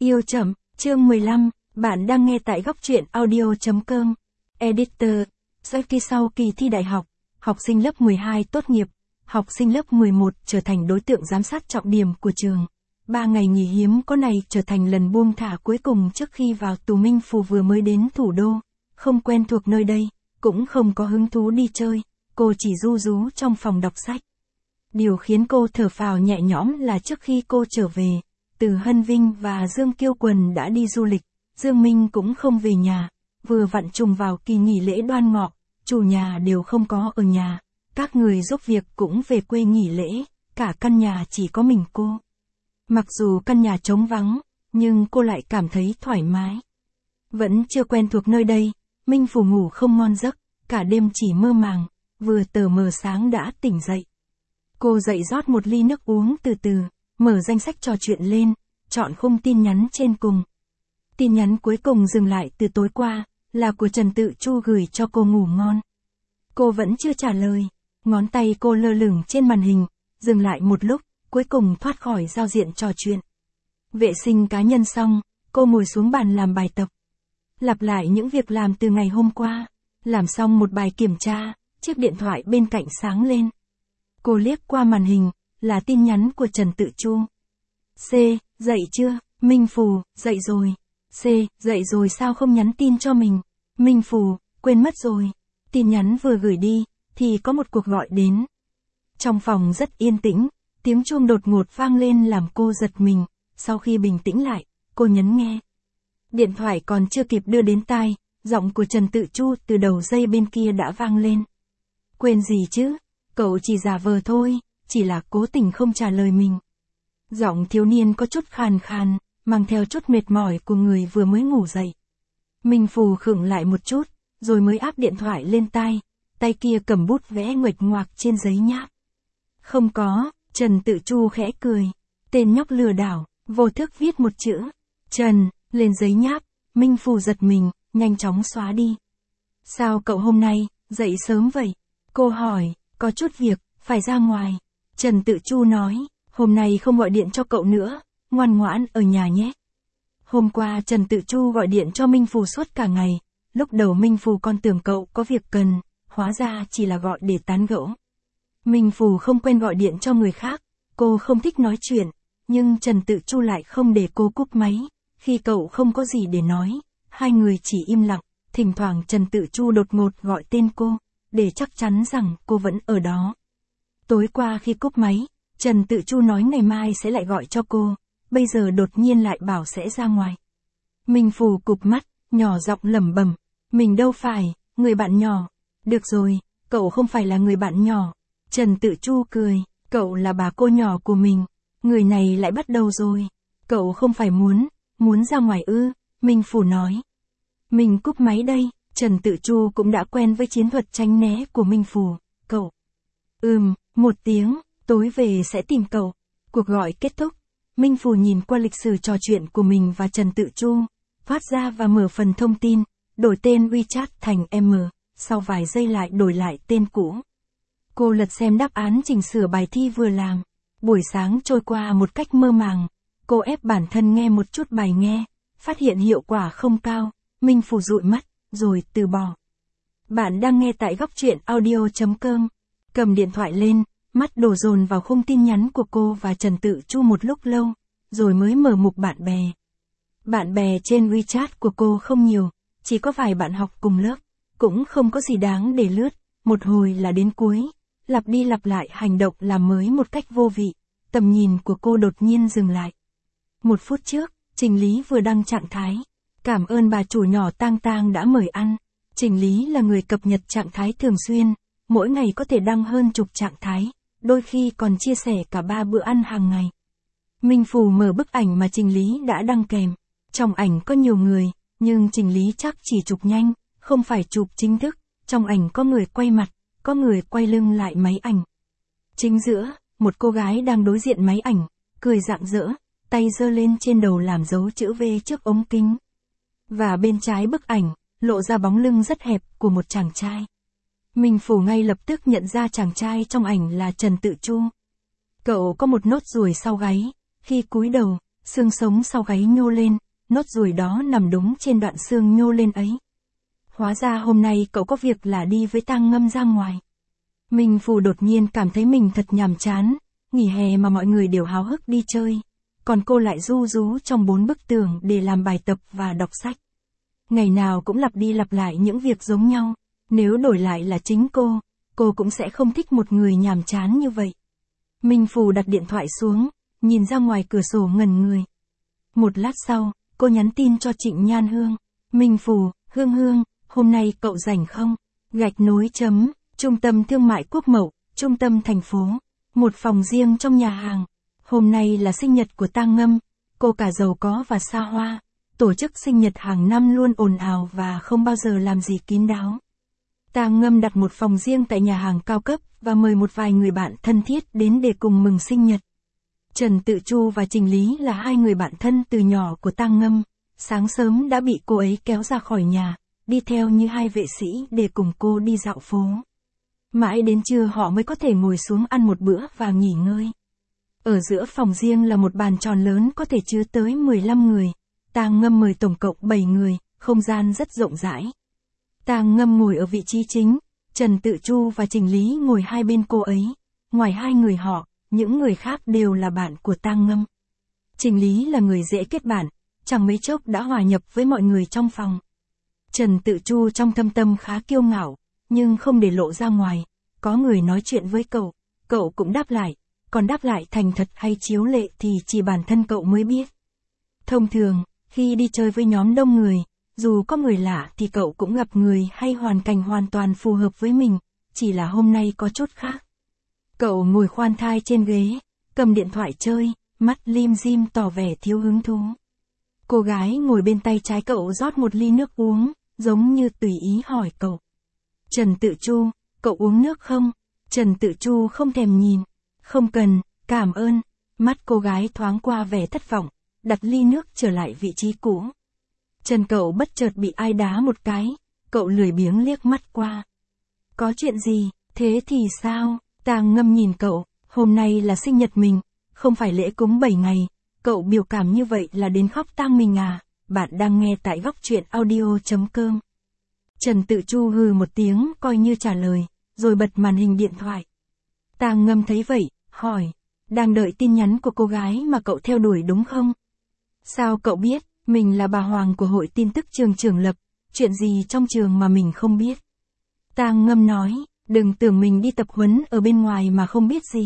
Yêu chậm, chương 15, bạn đang nghe tại góc truyện audio.com. Editor, sau kỳ thi đại học, học sinh lớp 12 tốt nghiệp, học sinh lớp 11 trở thành đối tượng giám sát trọng điểm của trường. 3 ngày nghỉ hiếm có này trở thành lần buông thả cuối cùng trước khi vào tù. Minh Phù vừa mới đến thủ đô, không quen thuộc nơi đây, cũng không có hứng thú đi chơi, cô chỉ ru rú trong phòng đọc sách. Điều khiến cô thở phào nhẹ nhõm là trước khi cô trở về, Từ Hân Vinh và Dương Kiêu Quần đã đi du lịch, Dương Minh cũng không về nhà, vừa vặn trùng vào kỳ nghỉ lễ Đoan Ngọ, chủ nhà đều không có ở nhà, các người giúp việc cũng về quê nghỉ lễ, cả căn nhà chỉ có mình cô. Mặc dù căn nhà trống vắng, nhưng cô lại cảm thấy thoải mái. Vẫn chưa quen thuộc nơi đây, Minh Phù ngủ không ngon giấc, cả đêm chỉ mơ màng, vừa tờ mờ sáng đã tỉnh dậy. Cô dậy rót một ly nước uống từ từ, mở danh sách trò chuyện lên, chọn khung tin nhắn trên cùng. Tin nhắn cuối cùng dừng lại từ tối qua, là của Trần Tự Chu gửi cho cô ngủ ngon. Cô vẫn chưa trả lời, ngón tay cô lơ lửng trên màn hình, dừng lại một lúc, cuối cùng thoát khỏi giao diện trò chuyện. Vệ sinh cá nhân xong, cô ngồi xuống bàn làm bài tập. Lặp lại những việc làm từ ngày hôm qua, làm xong một bài kiểm tra, chiếc điện thoại bên cạnh sáng lên. Cô liếc qua màn hình, là tin nhắn của Trần Tự Chu. C, dậy chưa? Minh Phù, dậy rồi. C, dậy rồi sao không nhắn tin cho mình? Minh Phù, quên mất rồi. Tin nhắn vừa gửi đi, thì có một cuộc gọi đến. Trong phòng rất yên tĩnh, tiếng chuông đột ngột vang lên làm cô giật mình, sau khi bình tĩnh lại, cô nhấn nghe. Điện thoại còn chưa kịp đưa đến tai, giọng của Trần Tự Chu từ đầu dây bên kia đã vang lên. Quên gì chứ? Cậu chỉ giả vờ thôi, chỉ là cố tình không trả lời mình. Giọng thiếu niên có chút khàn khàn, mang theo chút mệt mỏi của người vừa mới ngủ dậy. Minh Phù khựng lại một chút, rồi mới áp điện thoại lên tai, tay kia cầm bút vẽ nguệch ngoạc trên giấy nháp. Không có, Trần Tự Chu khẽ cười. Tên nhóc lừa đảo, vô thức viết một chữ Trần lên giấy nháp. Minh Phù giật mình, nhanh chóng xóa đi. Sao cậu hôm nay dậy sớm vậy? Cô hỏi. Có chút việc, phải ra ngoài. Trần Tự Chu nói, hôm nay không gọi điện cho cậu nữa, ngoan ngoãn ở nhà nhé. Hôm qua Trần Tự Chu gọi điện cho Minh Phù suốt cả ngày, lúc đầu Minh Phù còn tưởng cậu có việc cần, hóa ra chỉ là gọi để tán gẫu. Minh Phù không quen gọi điện cho người khác, cô không thích nói chuyện, nhưng Trần Tự Chu lại không để cô cúp máy, khi cậu không có gì để nói, hai người chỉ im lặng, thỉnh thoảng Trần Tự Chu đột ngột gọi tên cô, để chắc chắn rằng cô vẫn ở đó. Tối qua khi cúp máy, Trần Tự Chu nói ngày mai sẽ lại gọi cho cô, bây giờ đột nhiên lại bảo sẽ ra ngoài. Minh Phù cụp mắt, nhỏ giọng lẩm bẩm, mình đâu phải, người bạn nhỏ. Được rồi, cậu không phải là người bạn nhỏ. Trần Tự Chu cười, cậu là bà cô nhỏ của mình. Người này lại bắt đầu rồi. Cậu không phải muốn ra ngoài ư? Minh Phù nói. Mình cúp máy đây. Trần Tự Chu cũng đã quen với chiến thuật tránh né của Minh Phù. Cậu. Một tiếng, tối về sẽ tìm cậu. Cuộc gọi kết thúc. Minh Phù nhìn qua lịch sử trò chuyện của mình và Trần Tự Chu, phát ra và mở phần thông tin, đổi tên WeChat thành M, sau vài giây lại đổi lại tên cũ. Cô lật xem đáp án chỉnh sửa bài thi vừa làm. Buổi sáng trôi qua một cách mơ màng. Cô ép bản thân nghe một chút bài nghe, phát hiện hiệu quả không cao. Minh Phù dụi mắt, rồi từ bỏ. Bạn đang nghe tại góc truyện audio.com. Cầm điện thoại lên, mắt đổ dồn vào khung tin nhắn của cô và Trần Tự Chu một lúc lâu, rồi mới mở mục bạn bè. Bạn bè trên WeChat của cô không nhiều, chỉ có vài bạn học cùng lớp, cũng không có gì đáng để lướt, một hồi là đến cuối, lặp đi lặp lại hành động làm mới một cách vô vị, tầm nhìn của cô đột nhiên dừng lại. 1 phút trước, Trình Lý vừa đăng trạng thái. Cảm ơn bà chủ nhỏ Tang Tang đã mời ăn. Trình Lý là người cập nhật trạng thái thường xuyên, mỗi ngày có thể đăng hơn chục trạng thái, đôi khi còn chia sẻ cả 3 bữa ăn hàng ngày. Minh Phù mở bức ảnh mà Trình Lý đã đăng kèm. Trong ảnh có nhiều người, nhưng Trình Lý chắc chỉ chụp nhanh, không phải chụp chính thức. Trong ảnh có người quay mặt, có người quay lưng lại máy ảnh. Chính giữa, một cô gái đang đối diện máy ảnh, cười rạng rỡ, tay giơ lên trên đầu làm dấu chữ V trước ống kính. Và bên trái bức ảnh, lộ ra bóng lưng rất hẹp của một chàng trai. Minh Phù ngay lập tức nhận ra chàng trai trong ảnh là Trần Tự Chu. Cậu có một nốt ruồi sau gáy, khi cúi đầu, xương sống sau gáy nhô lên, nốt ruồi đó nằm đúng trên đoạn xương nhô lên ấy. Hóa ra hôm nay cậu có việc là đi với Tang Ngâm ra ngoài. Minh Phù đột nhiên cảm thấy mình thật nhàm chán, nghỉ hè mà mọi người đều háo hức đi chơi, còn cô lại ru rú trong 4 bức tường để làm bài tập và đọc sách. Ngày nào cũng lặp đi lặp lại những việc giống nhau, nếu đổi lại là chính cô cũng sẽ không thích một người nhàm chán như vậy. Minh Phù đặt điện thoại xuống, nhìn ra ngoài cửa sổ ngẩn người. Một lát sau, cô nhắn tin cho Trịnh Nhan Hương. Minh Phù, Hương, hôm nay cậu rảnh không? Trung tâm thương mại Quốc Mậu, trung tâm thành phố. Một phòng riêng trong nhà hàng. Hôm nay là sinh nhật của Tang Ngâm. Cô cả giàu có và xa hoa. Tổ chức sinh nhật hàng năm luôn ồn ào và không bao giờ làm gì kín đáo. Tang Ngâm đặt một phòng riêng tại nhà hàng cao cấp và mời một vài người bạn thân thiết đến để cùng mừng sinh nhật. Trần Tự Chu và Trình Lý là 2 người bạn thân từ nhỏ của Tang Ngâm, sáng sớm đã bị cô ấy kéo ra khỏi nhà, đi theo như 2 vệ sĩ để cùng cô đi dạo phố. Mãi đến trưa họ mới có thể ngồi xuống ăn một bữa và nghỉ ngơi. Ở giữa phòng riêng là một bàn tròn lớn có thể chứa tới 15 người. Tang Ngâm mời tổng cộng 7 người, không gian rất rộng rãi. Tang Ngâm ngồi ở vị trí chính, Trần Tự Chu và Trình Lý ngồi hai bên cô ấy. Ngoài 2 người họ, những người khác đều là bạn của Tang Ngâm. Trình Lý là người dễ kết bạn, chẳng mấy chốc đã hòa nhập với mọi người trong phòng. Trần Tự Chu trong thâm tâm khá kiêu ngạo, nhưng không để lộ ra ngoài. Có người nói chuyện với cậu cũng đáp lại, còn đáp lại thành thật hay chiếu lệ thì chỉ bản thân cậu mới biết. Thông thường, khi đi chơi với nhóm đông người, dù có người lạ thì cậu cũng gặp người hay hoàn cảnh hoàn toàn phù hợp với mình, chỉ là hôm nay có chút khác. Cậu ngồi khoan thai trên ghế, cầm điện thoại chơi, mắt lim dim tỏ vẻ thiếu hứng thú. Cô gái ngồi bên tay trái cậu rót một ly nước uống, giống như tùy ý hỏi cậu. Trần Tự Chu, cậu uống nước không? Trần Tự Chu không thèm nhìn. Không cần, cảm ơn. Mắt cô gái thoáng qua vẻ thất vọng, đặt ly nước trở lại vị trí cũ. Chân cậu bất chợt bị ai đá một cái, cậu lười biếng liếc mắt qua. Có chuyện gì, thế thì sao? Tang Ngâm nhìn cậu, hôm nay là sinh nhật mình, không phải lễ cúng 7 ngày, cậu biểu cảm như vậy là đến khóc tang mình à? Bạn đang nghe tại Góc Truyện Audio.com. Trần Tự Chu hừ một tiếng coi như trả lời, rồi bật màn hình điện thoại. Tang Ngâm thấy vậy, hỏi, đang đợi tin nhắn của cô gái mà cậu theo đuổi đúng không? Sao cậu biết, mình là bà Hoàng của hội tin tức trường Trường Lập, chuyện gì trong trường mà mình không biết? Tang Ngâm nói, đừng tưởng mình đi tập huấn ở bên ngoài mà không biết gì.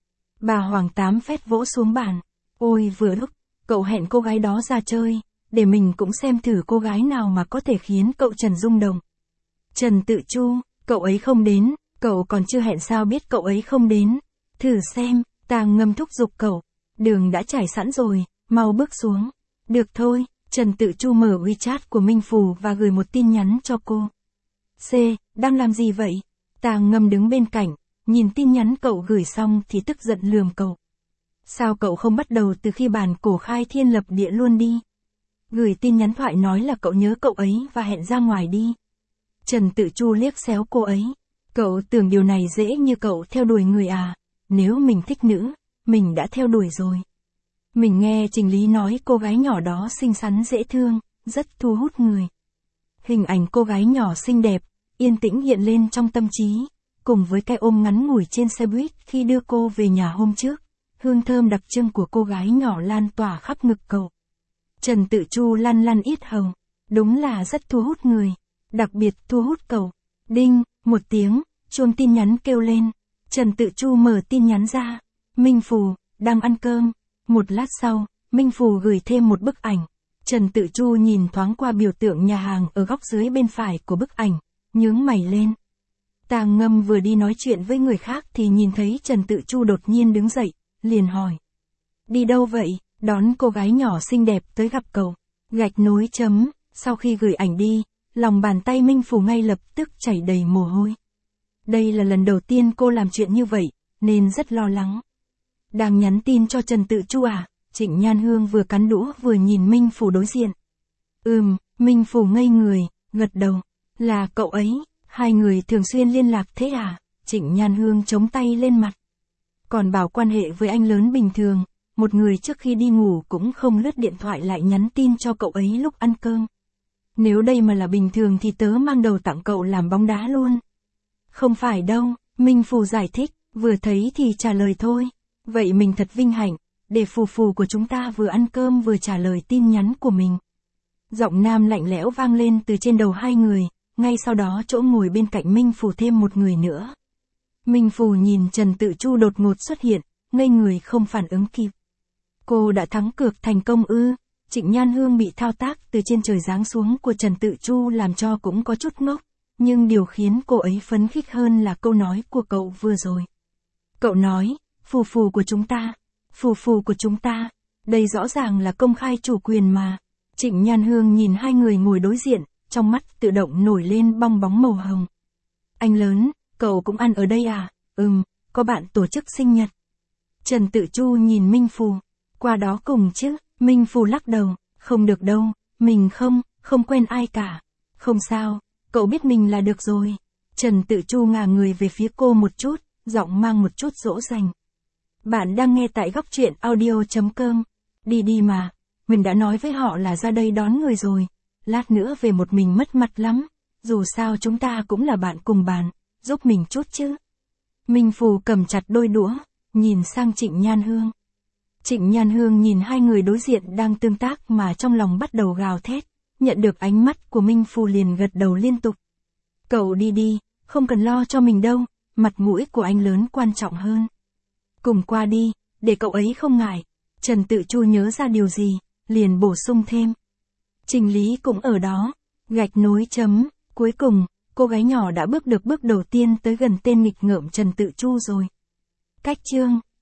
Bà Hoàng 8 phét vỗ xuống bàn, ôi vừa lúc, cậu hẹn cô gái đó ra chơi, để mình cũng xem thử cô gái nào mà có thể khiến cậu Trần rung động. Trần Tự Chu, cậu ấy không đến, cậu còn chưa hẹn sao biết cậu ấy không đến. Thử xem, Tang Ngâm thúc giục cậu, đường đã trải sẵn rồi, mau bước xuống. Được thôi, Trần Tự Chu mở WeChat của Minh Phù và gửi một tin nhắn cho cô. C, đang làm gì vậy? Tang Ngâm đứng bên cạnh, nhìn tin nhắn cậu gửi xong thì tức giận lườm cậu. Sao cậu không bắt đầu từ khi bản cổ khai thiên lập địa luôn đi? Gửi tin nhắn thoại nói là cậu nhớ cậu ấy và hẹn ra ngoài đi. Trần Tự Chu liếc xéo cô ấy. Cậu tưởng điều này dễ như cậu theo đuổi người à? Nếu mình thích nữ, mình đã theo đuổi rồi. Mình nghe Trình Lý nói cô gái nhỏ đó xinh xắn dễ thương, rất thu hút người. Hình ảnh cô gái nhỏ xinh đẹp, yên tĩnh hiện lên trong tâm trí, cùng với cái ôm ngắn ngủi trên xe buýt khi đưa cô về nhà hôm trước. Hương thơm đặc trưng của cô gái nhỏ lan tỏa khắp ngực cậu. Trần Tự Chu lăn lăn yết hầu, đúng là rất thu hút người, đặc biệt thu hút cậu. Đinh, một tiếng, chuông tin nhắn kêu lên. Trần Tự Chu mở tin nhắn ra. Minh Phù, đang ăn cơm. Một lát sau, Minh Phù gửi thêm một bức ảnh. Trần Tự Chu nhìn thoáng qua biểu tượng nhà hàng ở góc dưới bên phải của bức ảnh, nhướng mày lên. Tang Ngâm vừa đi nói chuyện với người khác thì nhìn thấy Trần Tự Chu đột nhiên đứng dậy, liền hỏi. Đi đâu vậy? Đón cô gái nhỏ xinh đẹp tới gặp cậu. Gạch nối chấm, sau khi gửi ảnh đi, lòng bàn tay Minh Phù ngay lập tức chảy đầy mồ hôi. Đây là lần đầu tiên cô làm chuyện như vậy, nên rất lo lắng. Đang nhắn tin cho Trần Tự Chu à? Trịnh Nhan Hương vừa cắn đũa vừa nhìn Minh Phù đối diện. Minh Phù ngây người, gật đầu. Là cậu ấy, 2 người thường xuyên liên lạc thế à? Trịnh Nhan Hương chống tay lên mặt. Còn bảo quan hệ với anh lớn bình thường, một người trước khi đi ngủ cũng không lướt điện thoại lại nhắn tin cho cậu ấy lúc ăn cơm. Nếu đây mà là bình thường thì tớ mang đầu tặng cậu làm bóng đá luôn. Không phải đâu, Minh Phù giải thích, vừa thấy thì trả lời thôi. Vậy mình thật vinh hạnh, để phù phù của chúng ta vừa ăn cơm vừa trả lời tin nhắn của mình. Giọng nam lạnh lẽo vang lên từ trên đầu hai người, ngay sau đó chỗ ngồi bên cạnh Minh Phù thêm một người nữa. Minh Phù nhìn Trần Tự Chu đột ngột xuất hiện, ngây người không phản ứng kịp. Cô đã thắng cược thành công ư? Trịnh Nhan Hương bị thao tác từ trên trời giáng xuống của Trần Tự Chu làm cho cũng có chút ngốc, nhưng điều khiến cô ấy phấn khích hơn là câu nói của cậu vừa rồi. Cậu nói, phù phù của chúng ta, phù phù của chúng ta, đây rõ ràng là công khai chủ quyền mà. Trịnh Nhan Hương nhìn hai người ngồi đối diện, trong mắt tự động nổi lên bong bóng màu hồng. Anh lớn, cậu cũng ăn ở đây à? Có bạn tổ chức sinh nhật. Trần Tự Chu nhìn Minh Phù, qua đó cùng chứ? Minh Phù lắc đầu, không được đâu, mình không quen ai cả. Không sao, cậu biết mình là được rồi. Trần Tự Chu ngả người về phía cô một chút, giọng mang một chút dỗ dành. Bạn đang nghe tại góc truyện audio.com. Đi mà, mình đã nói với họ là ra đây đón người rồi. Lát nữa về một mình mất mặt lắm. Dù sao chúng ta cũng là bạn cùng bàn, giúp mình chút chứ. Minh Phù cầm chặt đôi đũa, nhìn sang Trịnh Nhan Hương. Trịnh Nhan Hương nhìn hai người đối diện đang tương tác mà trong lòng bắt đầu gào thét, nhận được ánh mắt của Minh Phù liền gật đầu liên tục. Cậu đi, không cần lo cho mình đâu, mặt mũi của anh lớn quan trọng hơn. Cùng qua đi, để cậu ấy không ngại. Trần Tự Chu nhớ ra điều gì, liền bổ sung thêm. Trình Lý cũng ở đó, gạch nối chấm, cuối cùng, cô gái nhỏ đã bước được bước đầu tiên tới gần tên nghịch ngợm Trần Tự Chu rồi. Cách chương